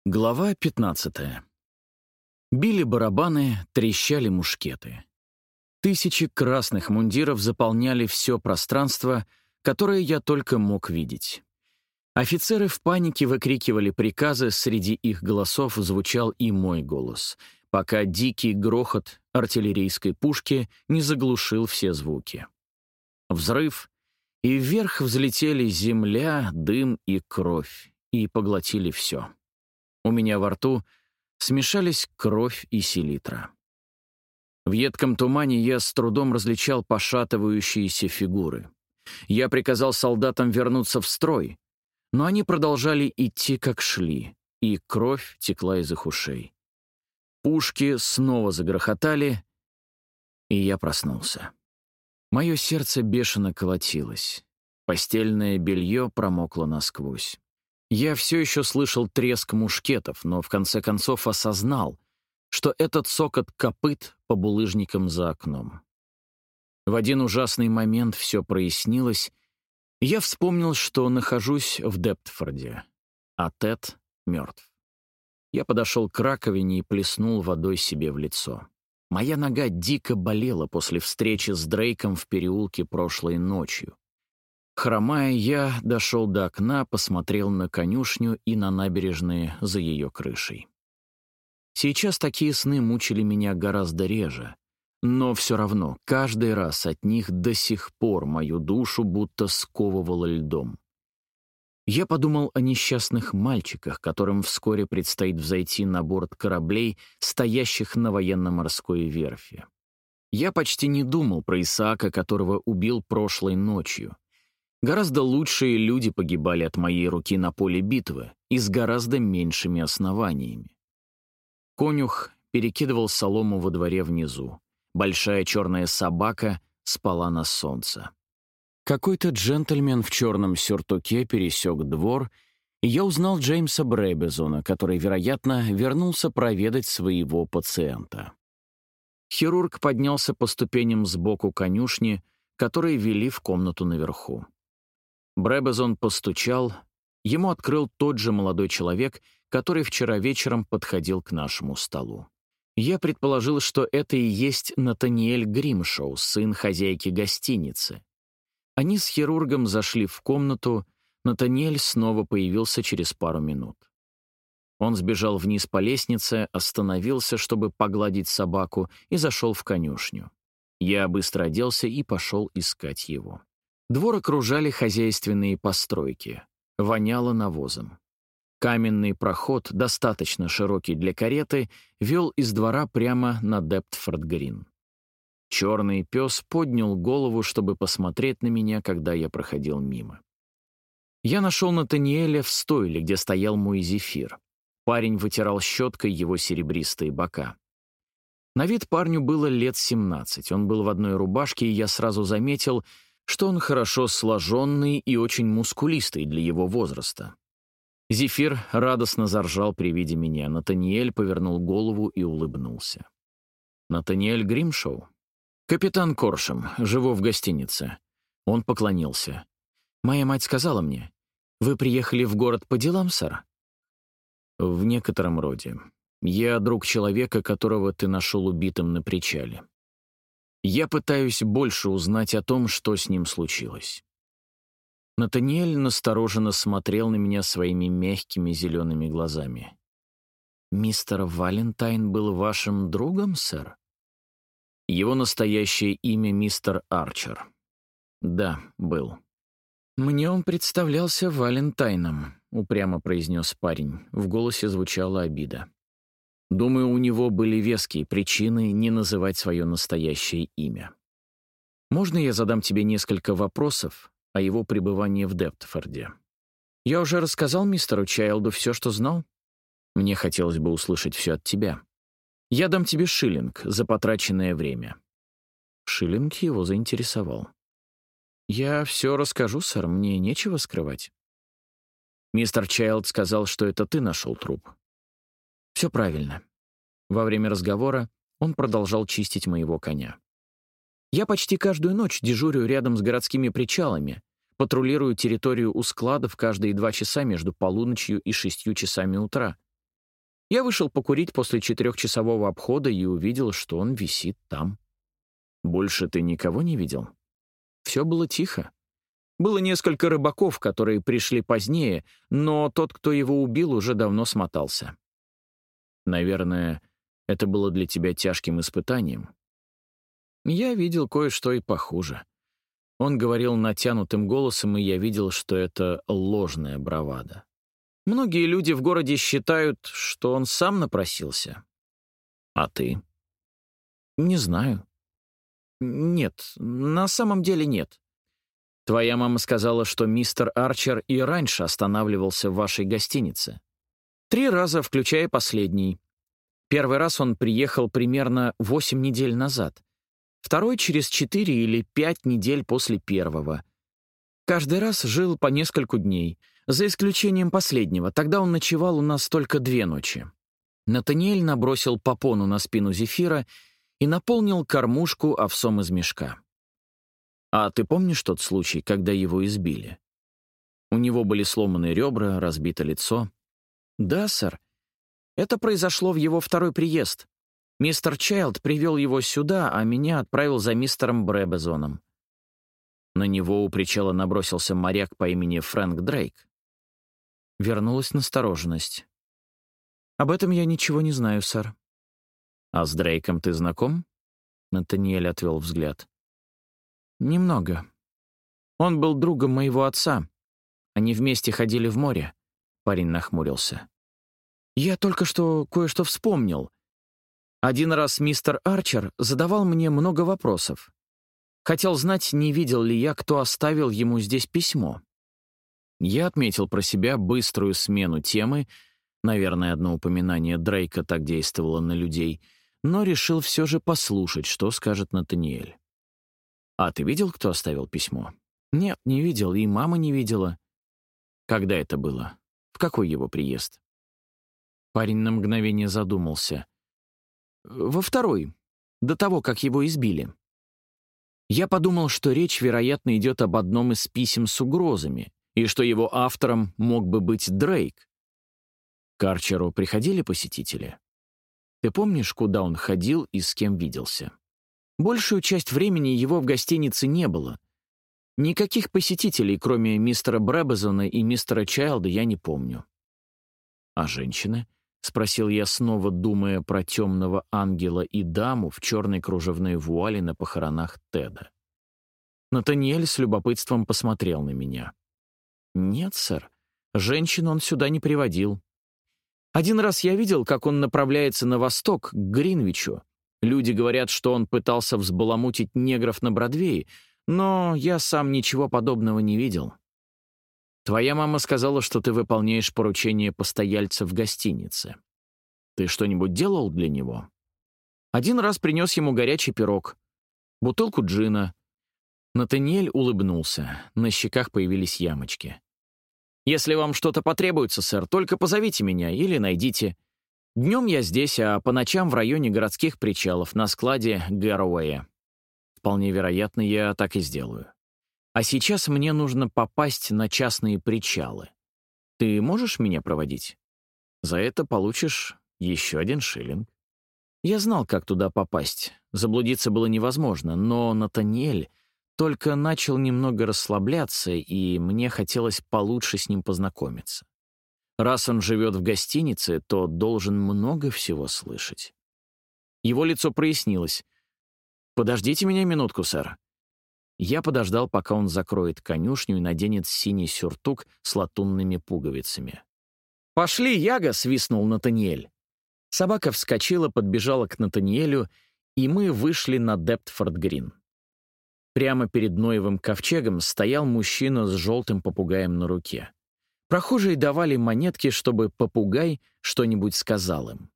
Глава 15. Били барабаны, трещали мушкеты. Тысячи красных мундиров заполняли все пространство, которое я только мог видеть. Офицеры в панике выкрикивали приказы, среди их голосов звучал и мой голос, пока дикий грохот артиллерийской пушки не заглушил все звуки. Взрыв, и вверх взлетели земля, дым и кровь, и поглотили все. У меня во рту смешались кровь и селитра. В едком тумане я с трудом различал пошатывающиеся фигуры. Я приказал солдатам вернуться в строй, но они продолжали идти, как шли, и кровь текла из их ушей. Пушки снова загрохотали, и я проснулся. Мое сердце бешено колотилось. Постельное белье промокло насквозь. Я все еще слышал треск мушкетов, но в конце концов осознал, что этот цокот копыт по булыжникам за окном. В один ужасный момент все прояснилось, и я вспомнил, что нахожусь в Дептфорде, а Тед мертв. Я подошел к раковине и плеснул водой себе в лицо. Моя нога дико болела после встречи с Дрейком в переулке прошлой ночью. Хромая, я дошел до окна, посмотрел на конюшню и на набережные за ее крышей. Сейчас такие сны мучили меня гораздо реже, но все равно каждый раз от них до сих пор мою душу будто сковывало льдом. Я подумал о несчастных мальчиках, которым вскоре предстоит взойти на борт кораблей, стоящих на военно-морской верфи. Я почти не думал про Исаака, которого убил прошлой ночью. Гораздо лучшие люди погибали от моей руки на поле битвы и с гораздо меньшими основаниями. Конюх перекидывал солому во дворе внизу. Большая черная собака спала на солнце. Какой-то джентльмен в черном сюртуке пересек двор, и я узнал Джеймса Бребизона, который, вероятно, вернулся проведать своего пациента. Хирург поднялся по ступеням сбоку конюшни, которые вели в комнату наверху. Бребизон постучал, ему открыл тот же молодой человек, который вчера вечером подходил к нашему столу. Я предположил, что это и есть Натаниэль Гримшоу, сын хозяйки гостиницы. Они с хирургом зашли в комнату, Натаниэль снова появился через пару минут. Он сбежал вниз по лестнице, остановился, чтобы погладить собаку, и зашел в конюшню. Я быстро оделся и пошел искать его. Двор окружали хозяйственные постройки. Воняло навозом. Каменный проход, достаточно широкий для кареты, вел из двора прямо на Дептфорд-Грин. Черный пес поднял голову, чтобы посмотреть на меня, когда я проходил мимо. Я нашел Натаниэля в стойле, где стоял мой Зефир. Парень вытирал щеткой его серебристые бока. На вид парню было лет 17. Он был в одной рубашке, и я сразу заметил, что он хорошо сложенный и очень мускулистый для его возраста. Зефир радостно заржал при виде меня. Натаниэль повернул голову и улыбнулся. «Натаниэль Гримшоу?» «Капитан Коршем, живу в гостинице». Он поклонился. «Моя мать сказала мне, вы приехали в город по делам, сэр?» «В некотором роде. Я друг человека, которого ты нашел убитым на причале. Я пытаюсь больше узнать о том, что с ним случилось». Натаниэль настороженно смотрел на меня своими мягкими зелеными глазами. «Мистер Валентайн был вашим другом, сэр?» «Его настоящее имя мистер Арчер». «Да, был». «Мне он представлялся Валентайном», — упрямо произнес парень. В голосе звучала обида. «Думаю, у него были веские причины не называть свое настоящее имя. Можно я задам тебе несколько вопросов о его пребывании в Дептфорде? Я уже рассказал мистеру Чайлду все, что знал. Мне хотелось бы услышать все от тебя. Я дам тебе шиллинг за потраченное время». Шиллинг его заинтересовал. «Я все расскажу, сэр, мне нечего скрывать». «Мистер Чайлд сказал, что это ты нашел труп». «Все правильно». Во время разговора он продолжал чистить моего коня. «Я почти каждую ночь дежурю рядом с городскими причалами, патрулирую территорию у складов каждые 2 часа между полуночью и 6 часами утра. Я вышел покурить после 4-часового обхода и увидел, что он висит там. Больше ты никого не видел? Все было тихо. Было несколько рыбаков, которые пришли позднее, но тот, кто его убил, уже давно смотался. Наверное, это было для тебя тяжким испытанием. Я видел кое-что и похуже. Он говорил натянутым голосом, и я видел, что это ложная бравада. Многие люди в городе считают, что он сам напросился. А ты? Не знаю. Нет, на самом деле нет. Твоя мама сказала, что мистер Арчер и раньше останавливался в вашей гостинице. 3 раза, включая последний. Первый раз он приехал примерно 8 недель назад. Второй — через 4 или 5 недель после первого. Каждый раз жил по нескольку дней, за исключением последнего. Тогда он ночевал у нас только 2 ночи. Натаниэль набросил попону на спину Зефира и наполнил кормушку овсом из мешка. А ты помнишь тот случай, когда его избили? У него были сломаны ребра, разбито лицо. Да, сэр. Это произошло в его второй приезд. Мистер Чайлд привел его сюда, а меня отправил за мистером Брэбезоном. На него у причала набросился моряк по имени Фрэнк Дрейк. Вернулась настороженность. Об этом я ничего не знаю, сэр. А с Дрейком ты знаком? Натаниэль отвел взгляд. Немного. Он был другом моего отца. Они вместе ходили в море. Парень нахмурился. Я только что кое-что вспомнил. Один раз мистер Арчер задавал мне много вопросов. Хотел знать, не видел ли я, кто оставил ему здесь письмо. Я отметил про себя быструю смену темы, наверное, одно упоминание Дрейка так действовало на людей, но решил все же послушать, что скажет Натаниэль. «А ты видел, кто оставил письмо?» «Нет, не видел, и мама не видела». «Когда это было? В какой его приезд?» Парень на мгновение задумался. «Во второй, до того, как его избили». Я подумал, что речь, вероятно, идет об одном из писем с угрозами, и что его автором мог бы быть Дрейк. К Арчеру приходили посетители? Ты помнишь, куда он ходил и с кем виделся? Большую часть времени его в гостинице не было. Никаких посетителей, кроме мистера Брэбезона и мистера Чайлда, я не помню. «А женщины?» — спросил я снова, думая про темного ангела и даму в черной кружевной вуале на похоронах Теда. Натаниэль с любопытством посмотрел на меня. «Нет, сэр, женщин он сюда не приводил. Один раз я видел, как он направляется на восток, к Гринвичу. Люди говорят, что он пытался взбаламутить негров на Бродвее, но я сам ничего подобного не видел. Твоя мама сказала, что ты выполняешь поручения постояльца в гостинице. Ты что-нибудь делал для него?» Один раз принес ему горячий пирог, бутылку джина. Натаниэль улыбнулся, на щеках появились ямочки. «Если вам что-то потребуется, сэр, только позовите меня или найдите. Днем я здесь, а по ночам в районе городских причалов на складе Гэруэя. Вполне вероятно, я так и сделаю. А сейчас мне нужно попасть на частные причалы. Ты можешь меня проводить? За это получишь еще 1 шиллинг». Я знал, как туда попасть. Заблудиться было невозможно, но Натаниэль только начал немного расслабляться, и мне хотелось получше с ним познакомиться. Раз он живет в гостинице, то должен много всего слышать. Его лицо прояснилось. «Подождите меня минутку, сэр». Я подождал, пока он закроет конюшню и наденет синий сюртук с латунными пуговицами. «Пошли, Яга!» — свистнул Натаниэль. Собака вскочила, подбежала к Натаниэлю, и мы вышли на Дептфорд-Грин. Прямо перед Ноевым ковчегом стоял мужчина с желтым попугаем на руке. Прохожие давали монетки, чтобы попугай что-нибудь сказал им.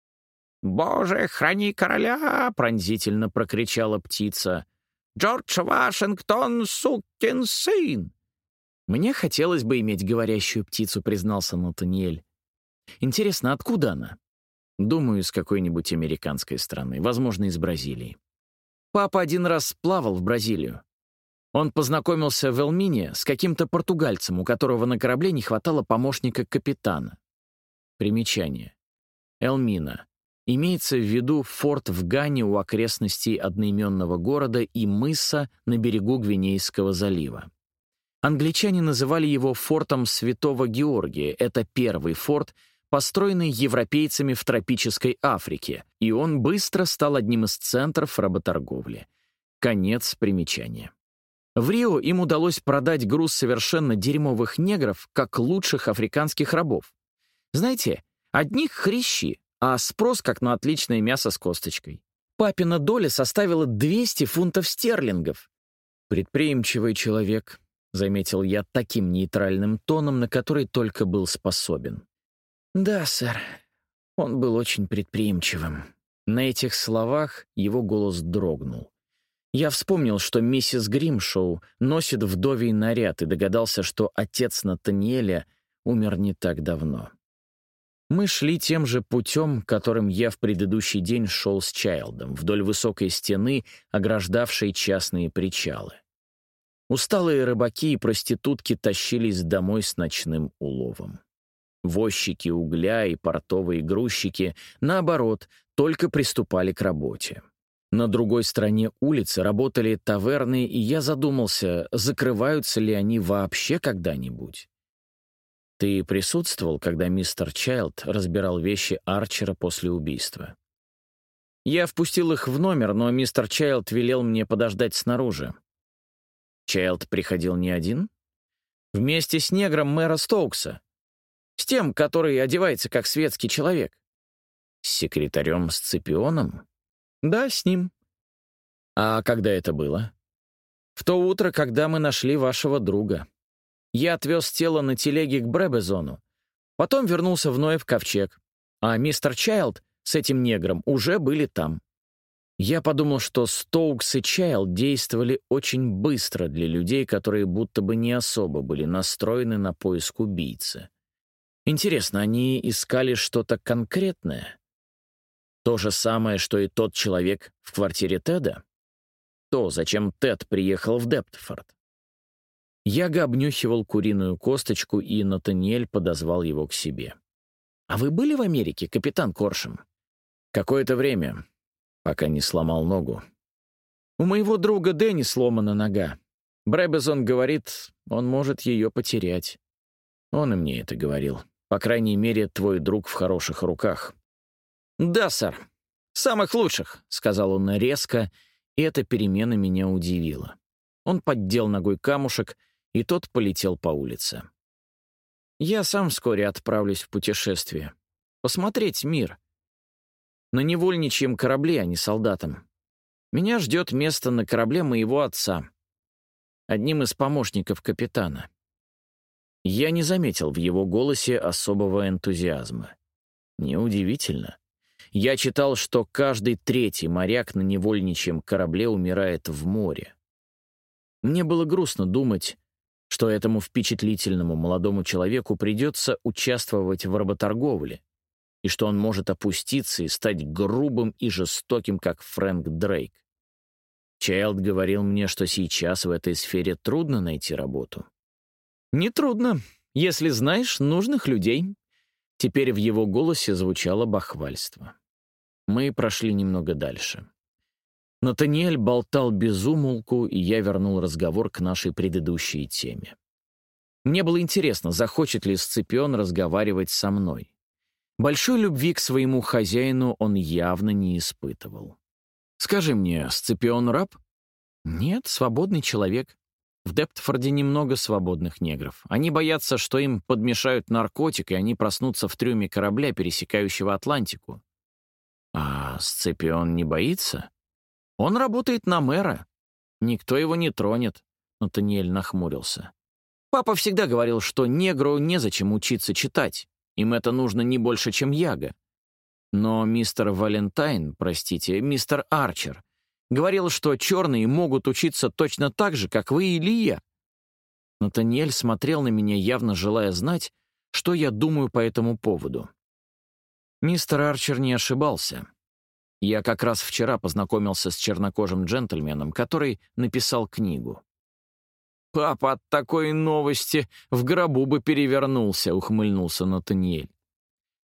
«Боже, храни короля!» — пронзительно прокричала птица. «Джордж Вашингтон, сукин сын!» «Мне хотелось бы иметь говорящую птицу», — признался Натаниэль. «Интересно, откуда она?» «Думаю, из какой-нибудь американской страны, возможно, из Бразилии. Папа один раз плавал в Бразилию. Он познакомился в Элмине с каким-то португальцем, у которого на корабле не хватало помощника капитана. Примечание. Элмина. Имеется в виду форт в Гане у окрестностей одноименного города и мыса на берегу Гвинейского залива. Англичане называли его фортом Святого Георгия. Это первый форт, построенный европейцами в тропической Африке, и он быстро стал одним из центров работорговли. Конец примечания. В Рио им удалось продать груз совершенно дерьмовых негров как лучших африканских рабов. Знаете, одних хрящи, а спрос как на отличное мясо с косточкой. Папина доля составила 200 фунтов стерлингов. «Предприимчивый человек», — заметил я таким нейтральным тоном, на который только был способен. «Да, сэр, он был очень предприимчивым». На этих словах его голос дрогнул. Я вспомнил, что миссис Гримшоу носит вдовий наряд, и догадался, что отец Натаниэля умер не так давно. Мы шли тем же путем, которым я в предыдущий день шел с Чайлдом, вдоль высокой стены, ограждавшей частные причалы. Усталые рыбаки и проститутки тащились домой с ночным уловом. Возчики угля и портовые грузчики, наоборот, только приступали к работе. На другой стороне улицы работали таверны, и я задумался, закрываются ли они вообще когда-нибудь. «Ты присутствовал, когда мистер Чайлд разбирал вещи Арчера после убийства?» «Я впустил их в номер, но мистер Чайлд велел мне подождать снаружи». «Чайлд приходил не один?» «Вместе с негром мэра Стоукса. С тем, который одевается как светский человек». «С секретарем Сципионом?» «Да, с ним». «А когда это было?» «В то утро, когда мы нашли вашего друга. Я отвез тело на телеге к Бребезону. Потом вернулся в Ноев ковчег. А мистер Чайлд с этим негром уже были там». Я подумал, что Стоукс и Чайлд действовали очень быстро для людей, которые будто бы не особо были настроены на поиск убийцы. Интересно, они искали что-то конкретное? То же самое, что и тот человек в квартире Теда? То, зачем Тед приехал в Дептфорд? Яга обнюхивал куриную косточку, и Натаниэль подозвал его к себе. «А вы были в Америке, капитан Коршем?» «Какое-то время, пока не сломал ногу». «У моего друга Дэнни сломана нога. Бребезон говорит, он может ее потерять». «Он и мне это говорил. По крайней мере, твой друг в хороших руках». «Да, сэр. Самых лучших», — сказал он резко, и эта перемена меня удивила. Он поддел ногой камушек, и тот полетел по улице. «Я сам вскоре отправлюсь в путешествие. Посмотреть мир. На невольничьем корабле, а не солдатам. Меня ждет место на корабле моего отца, одним из помощников капитана». Я не заметил в его голосе особого энтузиазма. Неудивительно. Я читал, что каждый третий моряк на невольничьем корабле умирает в море. Мне было грустно думать, что этому впечатлительному молодому человеку придется участвовать в работорговле, и что он может опуститься и стать грубым и жестоким, как Фрэнк Дрейк. Чайлд говорил мне, что сейчас в этой сфере трудно найти работу. «Нетрудно, если знаешь нужных людей». Теперь в его голосе звучало бахвальство. Мы прошли немного дальше. Натаниэль болтал без умолку, и я вернул разговор к нашей предыдущей теме. Мне было интересно, захочет ли Сципион разговаривать со мной. Большой любви к своему хозяину он явно не испытывал. «Скажи мне, Сципион раб?» «Нет, свободный человек. В Дептфорде немного свободных негров. Они боятся, что им подмешают наркотик, и они проснутся в трюме корабля, пересекающего Атлантику». «А Сципион не боится?» «Он работает на мэра. Никто его не тронет», — Натаниэль нахмурился. «Папа всегда говорил, что негру незачем учиться читать. Им это нужно не больше, чем яга. Но мистер Валентайн, простите, мистер Арчер, говорил, что черные могут учиться точно так же, как вы или я». Натаниэль смотрел на меня, явно желая знать, что я думаю по этому поводу. Мистер Арчер не ошибался. Я как раз вчера познакомился с чернокожим джентльменом, который написал книгу. «Папа от такой новости в гробу бы перевернулся», — ухмыльнулся Натаниэль.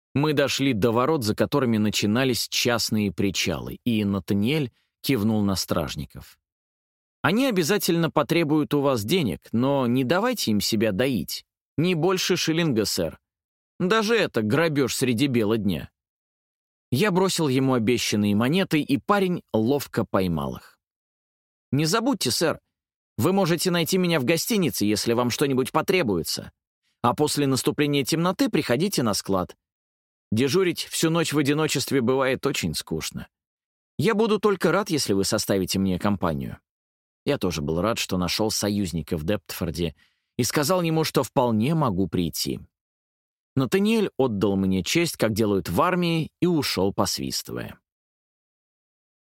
Мы дошли до ворот, за которыми начинались частные причалы, и Натаниэль кивнул на стражников. «Они обязательно потребуют у вас денег, но не давайте им себя доить. Не больше шиллинга, сэр. Даже это грабеж среди бела дня». Я бросил ему обещанные монеты, и парень ловко поймал их. «Не забудьте, сэр, вы можете найти меня в гостинице, если вам что-нибудь потребуется. А после наступления темноты приходите на склад. Дежурить всю ночь в одиночестве бывает очень скучно. Я буду только рад, если вы составите мне компанию». Я тоже был рад, что нашел союзника в Дептфорде, и сказал ему, что вполне могу прийти. Натаниэль отдал мне честь, как делают в армии, и ушел, посвистывая.